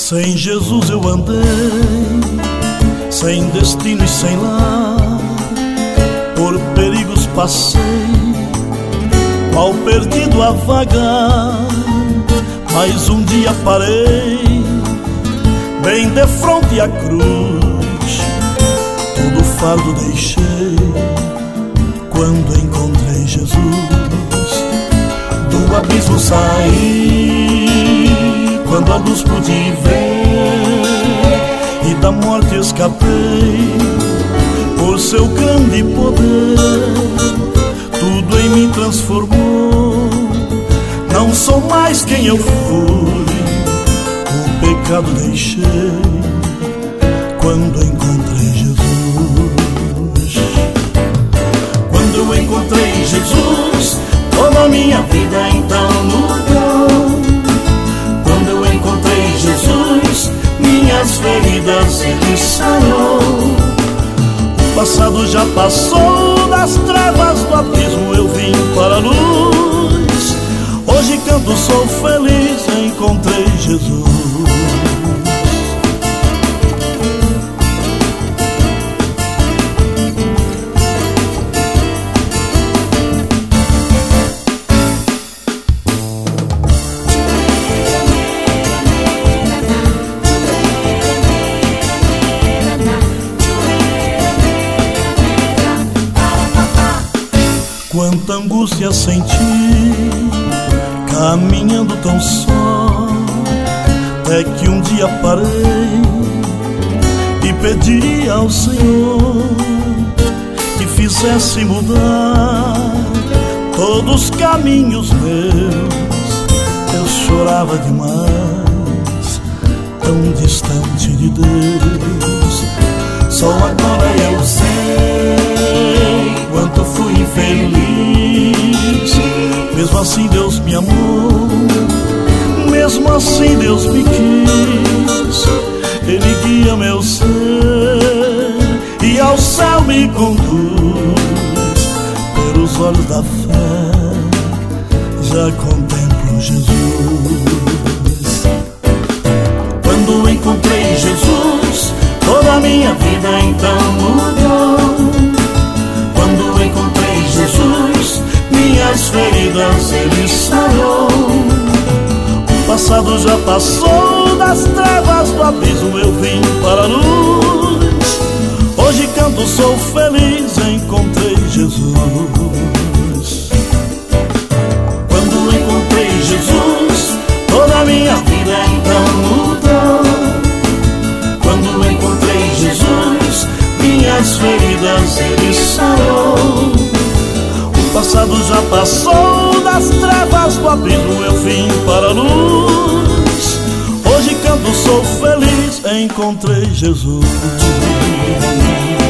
Sem Jesus eu andei, sem destino e sem lar, por perigos passei, qual perdido a vagar. Mas um dia parei, bem de fronte à cruz, todo o fardo deixei, quando encontrei Jesus. Do abismo saí, quando a luz pude ver, e da morte escapei, por seu grande poder. Tudo em mim transformou, não sou mais quem eu fui, o pecado deixei, quando encontrei Jesus. Quando eu encontrei Jesus, toda a minha vida então mudou. Quando eu encontrei Jesus, minhas feridas Ele sarou. O passado já passou, das trevas do abismo eu vim para a luz. Hoje canto, sou feliz, encontrei Jesus. Quanta angústia senti, caminhando tão só, até que um dia parei e pedi ao Senhor que fizesse mudar todos os caminhos meus. Eu chorava demais, tão distante de Deus. Só agora eu sei quanto fui infeliz. Mesmo assim Deus me amou, mesmo assim Deus me quis. Ele guia meu ser e ao céu me conduz. Pelos olhos da fé já contemplo Jesus. Quando encontrei Jesus, toda a minha vida então mudou. Quando encontrei Jesus, minhas feridas Ele sarou. O passado já passou, das trevas do abismo eu vim para a luz. Hoje canto, sou feliz, encontrei Jesus. Quando encontrei Jesus, toda a minha vida então mudou. Quando encontrei Jesus, minhas feridas Ele sarou. O passado já passou, das trevas do abismo eu vim para a luz. Hoje canto, sou feliz, encontrei Jesus.